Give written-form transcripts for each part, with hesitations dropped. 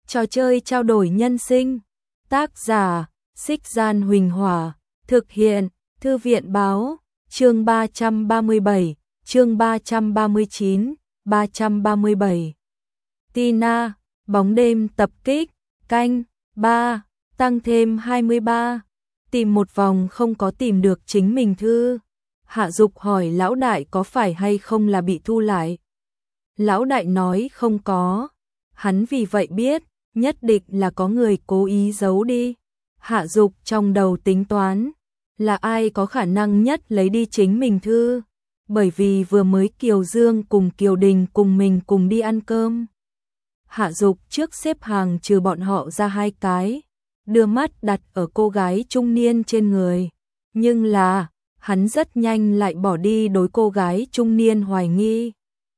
Trò chơi trao đổi nhân sinh. Tác giả: Xích Gian Huỳnh Hỏa. Thực hiện: Thư viện báo. Chương 337, chương 339, 337. Tina, bóng đêm tập kích, canh 3, tăng thêm 23. Tìm một vòng không có tìm được chính mình thư. Hạ Dục hỏi lão đại có phải hay không là bị thu lại. Lão đại nói không có. Hắn vì vậy biết, nhất định là có người cố ý giấu đi. Hạ Dục trong đầu tính toán, là ai có khả năng nhất lấy đi chính mình thư. Bởi vì vừa mới Kiều Dương cùng Kiều Đình cùng mình cùng đi ăn cơm. Hạ Dục trước xếp hàng trừ bọn họ ra 2 cái, đưa mắt đặt ở cô gái trung niên trên người. Nhưng là, hắn rất nhanh lại bỏ đi đối cô gái trung niên hoài nghi.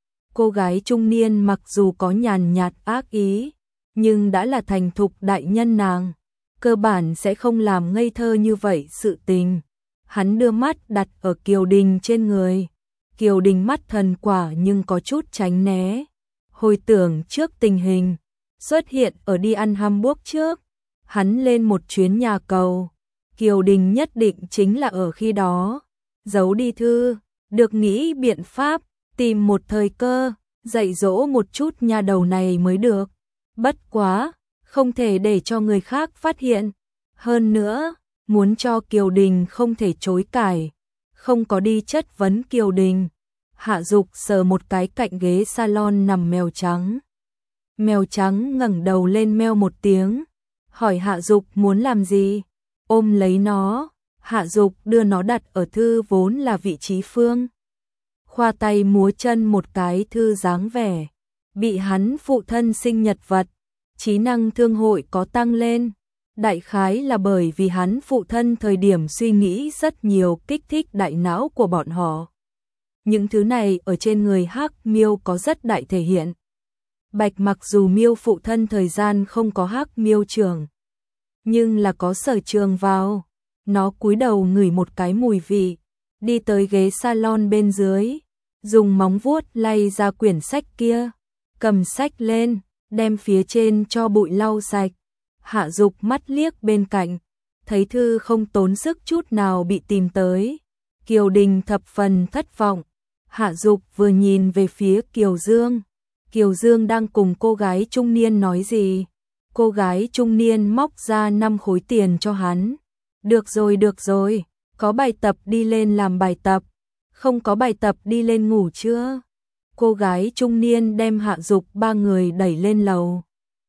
Cô gái trung niên mặc dù có nhàn nhạt ác ý, nhưng đã là thành thục đại nhân nàng, cơ bản sẽ không làm ngây thơ như vậy sự tình. Hắn đưa mắt đặt ở Kiều Đình trên người. Kiều Đình mắt thần quả nhưng có chút tránh né. Hồi tưởng trước tình hình, xuất hiện ở đi ăn hamburger trước, hắn lên một chuyến nhà cầu. Kiều Đình nhất định chính là ở khi đó, giấu đi thư, được nghĩ biện pháp, tìm một thời cơ, dạy dỗ một chút nha đầu này mới được. Bất quá, không thể để cho người khác phát hiện. Hơn nữa, muốn cho Kiều Đình không thể chối cãi, không có đi chất vấn Kiều Đình. Hạ Dục sờ một cái cạnh ghế salon nằm mèo trắng. Mèo trắng ngẩng đầu lên meo một tiếng, hỏi Hạ Dục muốn làm gì. Ôm lấy nó, Hạ Dục đưa nó đặt ở thư vốn là vị trí phương. Khoa tay múa chân một cái thư dáng vẻ, bị hắn phụ thân sinh nhật vật, trí năng thương hội có tăng lên. Đại khái là bởi vì hắn phụ thân thời điểm suy nghĩ rất nhiều kích thích đại não của bọn họ. Những thứ này ở trên người Hắc Miêu có rất đại thể hiện. Bạch mặc dù Miêu phụ thân thời gian không có Hắc Miêu trường, nhưng là có Sở Trường vào. Nó cúi đầu ngửi một cái mùi vị, đi tới ghế salon bên dưới, dùng móng vuốt lay ra quyển sách kia, cầm sách lên, đem phía trên cho bụi lau sạch. Hạ Dục mắt liếc bên cạnh, thấy thư không tốn sức chút nào bị tìm tới. Kiều Đình thập phần thất vọng. Hạ Dục vừa nhìn về phía Kiều Dương. Kiều Dương đang cùng cô gái trung niên nói gì. Cô gái trung niên móc ra 5 khối tiền cho hắn. Được rồi, có bài tập đi lên làm bài tập, không có bài tập đi lên ngủ chưa? Cô gái trung niên đem Hạ Dục 3 người đẩy lên lầu.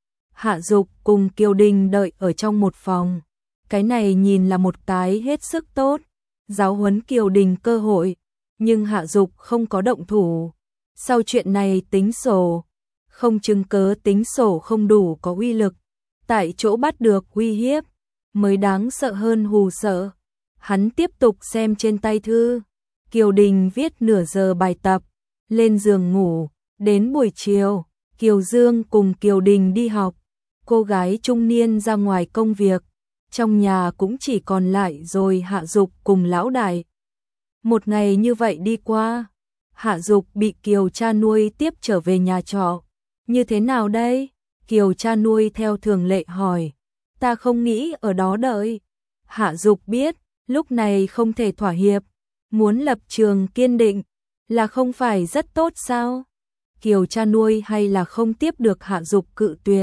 Hạ Dục cùng Kiều Đình đợi ở trong một phòng. Cái này nhìn là một cái hết sức tốt, giáo huấn Kiều Đình cơ hội, nhưng Hạ Dục không có động thủ. Sau chuyện này tính sổ, không chứng cớ tính sổ không đủ có uy lực, tại chỗ bắt được uy hiếp, mới đáng sợ hơn hù sợ. Hắn tiếp tục xem trên tay thư. Kiều Đình viết nửa giờ bài tập, lên giường ngủ. Đến buổi chiều, Kiều Dương cùng Kiều Đình đi học, cô gái trung niên ra ngoài công việc, trong nhà cũng chỉ còn lại rồi Hạ Dục cùng lão đại. Một ngày như vậy đi qua, Hạ Dục bị Kiều cha nuôi tiếp trở về nhà trọ. Như thế nào đây? Kiều cha nuôi theo thường lệ hỏi. Ta không nghĩ ở đó đợi. Hạ Dục biết, lúc này không thể thỏa hiệp, muốn lập trường kiên định, là không phải rất tốt sao? Kiều cha nuôi hay là không tiếp được Hạ Dục cự tuyệt.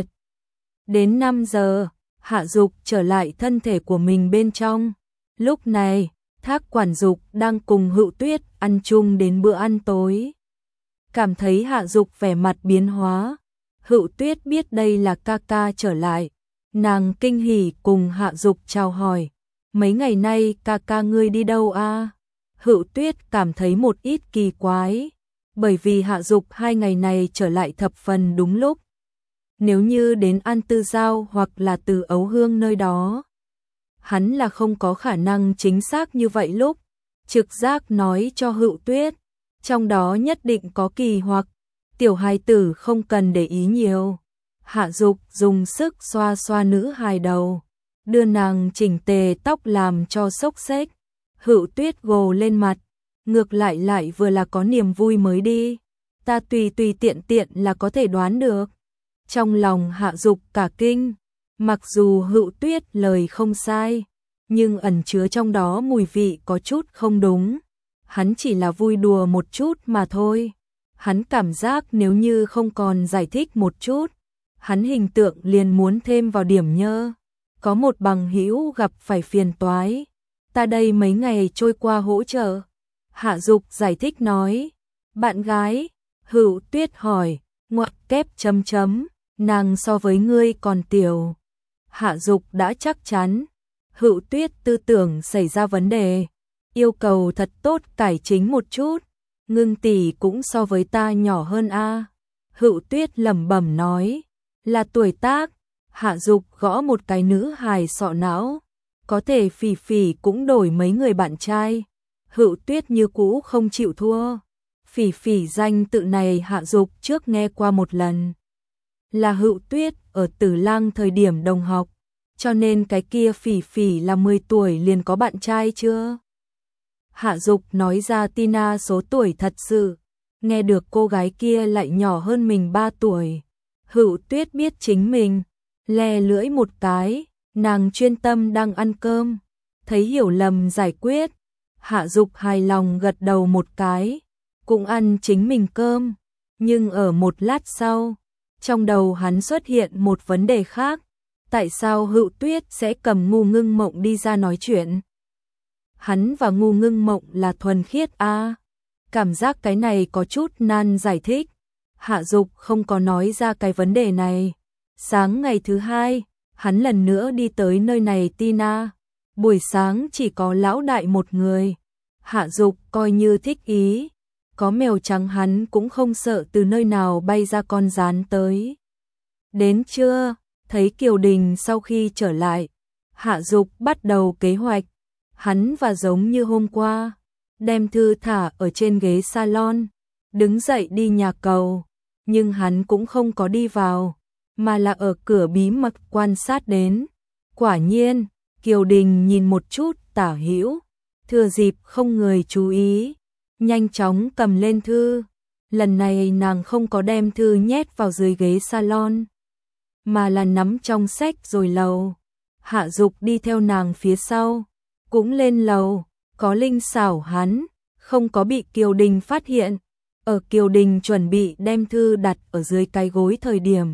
Đến 5 giờ, Hạ Dục trở lại thân thể của mình bên trong. Lúc này, Thác Quản Dục đang cùng Hựu Tuyết ăn chung đến bữa ăn tối. Cảm thấy Hạ Dục vẻ mặt biến hóa, Hựu Tuyết biết đây là ca ca trở lại. Nàng kinh hỉ cùng Hạ Dục chào hỏi. Mấy ngày nay ca ca ngươi đi đâu a? Hựu Tuyết cảm thấy một ít kỳ quái, bởi vì Hạ Dục 2 ngày này trở lại thập phần đúng lúc. Nếu như đến An Tư Giao hoặc là Từ Ấu Hương nơi đó, hắn là không có khả năng chính xác như vậy lúc. Trực giác nói cho Hựu Tuyết, trong đó nhất định có kỳ hoặc, tiểu hài tử không cần để ý nhiều. Hạ Dục dùng sức xoa xoa nữ hài đầu, đưa nàng chỉnh tề tóc làm cho xốc xếch. Hựu Tuyết gồ lên mặt, ngược lại vừa là có niềm vui mới đi. Ta tùy tiện là có thể đoán được. Trong lòng Hạ Dục cả kinh, mặc dù Hữu Tuyết lời không sai, nhưng ẩn chứa trong đó mùi vị có chút không đúng. Hắn chỉ là vui đùa một chút mà thôi. Hắn cảm giác nếu như không còn giải thích một chút, hắn hình tượng liền muốn thêm vào điểm nhơ. Có một bằng hữu gặp phải phiền toái, ta đây mấy ngày trôi qua hỗ trợ. Hạ Dục giải thích nói. Bạn gái? Hữu Tuyết hỏi. Ngoặc kép chấm chấm, nàng so với ngươi còn tiểu. Hạ Dục đã chắc chắn. Hữu Tuyết tư tưởng xảy ra vấn đề, yêu cầu thật tốt cải chính một chút. Ngưng tỷ cũng so với ta nhỏ hơn a. Hữu Tuyết lẩm bẩm nói. Là tuổi tác. Hạ Dục gõ một cái nữ hài sọ não. Có thể Phỉ Phỉ cũng đổi mấy người bạn trai. Hữu Tuyết như cũ không chịu thua. Phỉ Phỉ danh tự này Hạ Dục trước nghe qua một lần. Là Hữu Tuyết ở Tử Lang thời điểm đồng học, cho nên cái kia Phỉ Phỉ là 10 tuổi liền có bạn trai chưa? Hạ Dục nói ra Tina số tuổi thật sự, nghe được cô gái kia lại nhỏ hơn mình 3 tuổi. Hữu Tuyết biết chính mình, le lưỡi một cái, nàng chuyên tâm đang ăn cơm, thấy hiểu lầm giải quyết. Hạ Dục hài lòng gật đầu một cái, cũng ăn chính mình cơm, nhưng ở một lát sau, trong đầu hắn xuất hiện một vấn đề khác. Tại sao Hữu Tuyết sẽ cầm Ngu Ngưng Mộng đi ra nói chuyện? Hắn và Ngu Ngưng Mộng là thuần khiết a. Cảm giác cái này có chút nan giải thích. Hạ Dục không có nói ra cái vấn đề này. Sáng ngày thứ hai, hắn lần nữa đi tới nơi này Tina. Buổi sáng chỉ có lão đại một người. Hạ Dục coi như thích ý. Có mèo trắng hắn cũng không sợ từ nơi nào bay ra con gián tới. Đến trưa, thấy Kiều Đình sau khi trở lại, Hạ Dục bắt đầu kế hoạch. Hắn và giống như hôm qua, đem thư thả ở trên ghế salon, đứng dậy đi nhà cầu, nhưng hắn cũng không có đi vào, mà là ở cửa bí mật quan sát đến. Quả nhiên, Kiều Đình nhìn một chút tả hữu, thừa dịp không người chú ý, nhanh chóng cầm lên thư. Lần này nàng không có đem thư nhét vào dưới ghế salon, mà là nắm trong sách rồi lầu. Hạ Dục đi theo nàng phía sau, cũng lên lầu, có linh xảo hắn, không có bị Kiều Đình phát hiện. Ở Kiều Đình chuẩn bị đem thư đặt ở dưới cái gối thời điểm,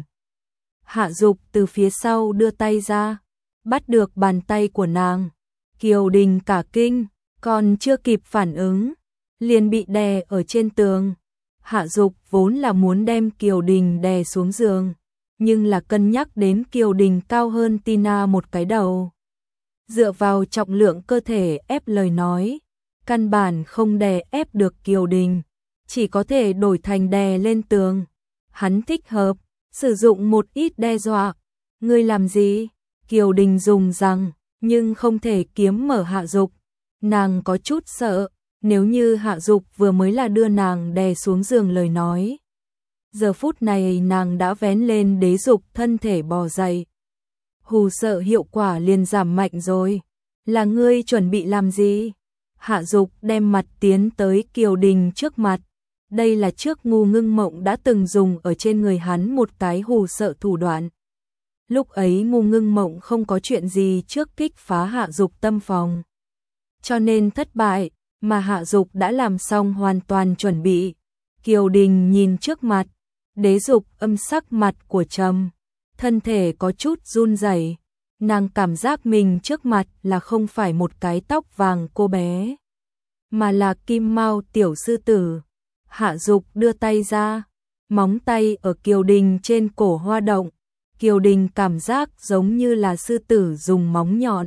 Hạ Dục từ phía sau đưa tay ra, bắt được bàn tay của nàng. Kiều Đình cả kinh, còn chưa kịp phản ứng, liền bị đè ở trên tường. Hạ Dục vốn là muốn đem Kiều Đình đè xuống giường, nhưng là cân nhắc đến Kiều Đình cao hơn Tina một cái đầu. Dựa vào trọng lượng cơ thể ép lời nói, căn bản không đè ép được Kiều Đình, chỉ có thể đổi thành đè lên tường. Hắn thích hợp, sử dụng một ít đe dọa. Ngươi làm gì? Kiều Đình dùng rằng, nhưng không thể kiếm mở Hạ Dục. Nàng có chút sợ, nếu như Hạ Dục vừa mới là đưa nàng đè xuống giường lời nói. Giờ phút này nàng đã vén lên đế dục thân thể bò dậy. Hù sợ hiệu quả liền giảm mạnh rồi. Là ngươi chuẩn bị làm gì? Hạ Dục đem mặt tiến tới Kiều Đình trước mặt. Đây là trước Ngu Ngưng Mộng đã từng dùng ở trên người hắn một cái hù sợ thủ đoạn. Lúc ấy Ngu Ngưng Mộng không có chuyện gì trước kích phá Hạ Dục tâm phòng, cho nên thất bại, mà Hạ Dục đã làm xong hoàn toàn chuẩn bị. Kiều Đình nhìn trước mặt, đế dục âm sắc mặt của trầm, thân thể có chút run rẩy. Nàng cảm giác mình trước mặt là không phải một cái tóc vàng cô bé, mà là kim mao tiểu sư tử. Hạ Dục đưa tay ra, móng tay ở Kiều Đình trên cổ hoa động. Kiều Đình cảm giác giống như là sư tử dùng móng nhọn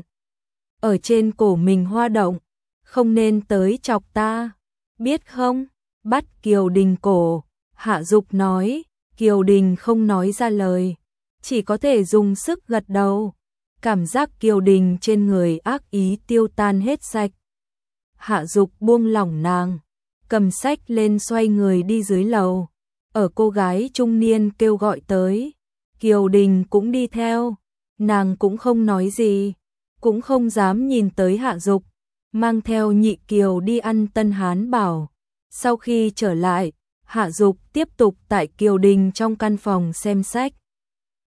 ở trên cổ mình hoa động. Không nên tới chọc ta, biết không? Bắt Kiều Đình cổ, Hạ Dục nói. Kiều Đình không nói ra lời, chỉ có thể dùng sức gật đầu. Cảm giác Kiều Đình trên người ác ý tiêu tan hết sạch. Hạ Dục buông lỏng nàng, cầm sách lên xoay người đi dưới lầu. Ở cô gái trung niên kêu gọi tới, Kiều Đình cũng đi theo. Nàng cũng không nói gì, cũng không dám nhìn tới Hạ Dục, mang theo Nhị Kiều đi ăn Tân Hán Bảo. Sau khi trở lại, Hạ Dục tiếp tục tại Kiều Đình trong căn phòng xem sách.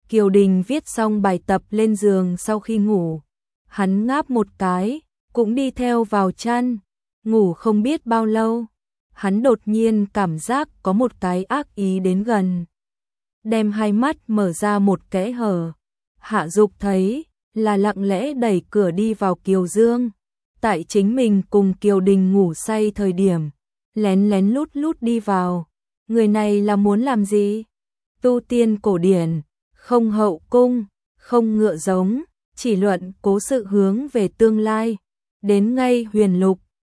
Kiều Đình viết xong bài tập lên giường sau khi ngủ. Hắn ngáp một cái, cũng đi theo vào chăn, ngủ không biết bao lâu. Hắn đột nhiên cảm giác có một cái ác ý đến gần. Đem hai mắt mở ra một kẽ hở. Hạ Dục thấy là lặng lẽ đẩy cửa đi vào Kiều Dương. Tại chính mình cùng Kiều Đình ngủ say thời điểm, lén lén lút lút đi vào. Người này là muốn làm gì? Tu tiên cổ điển, không hậu cung, không ngựa giống, chỉ luận cố sự hướng về tương lai. Đến ngay Huyền Lục,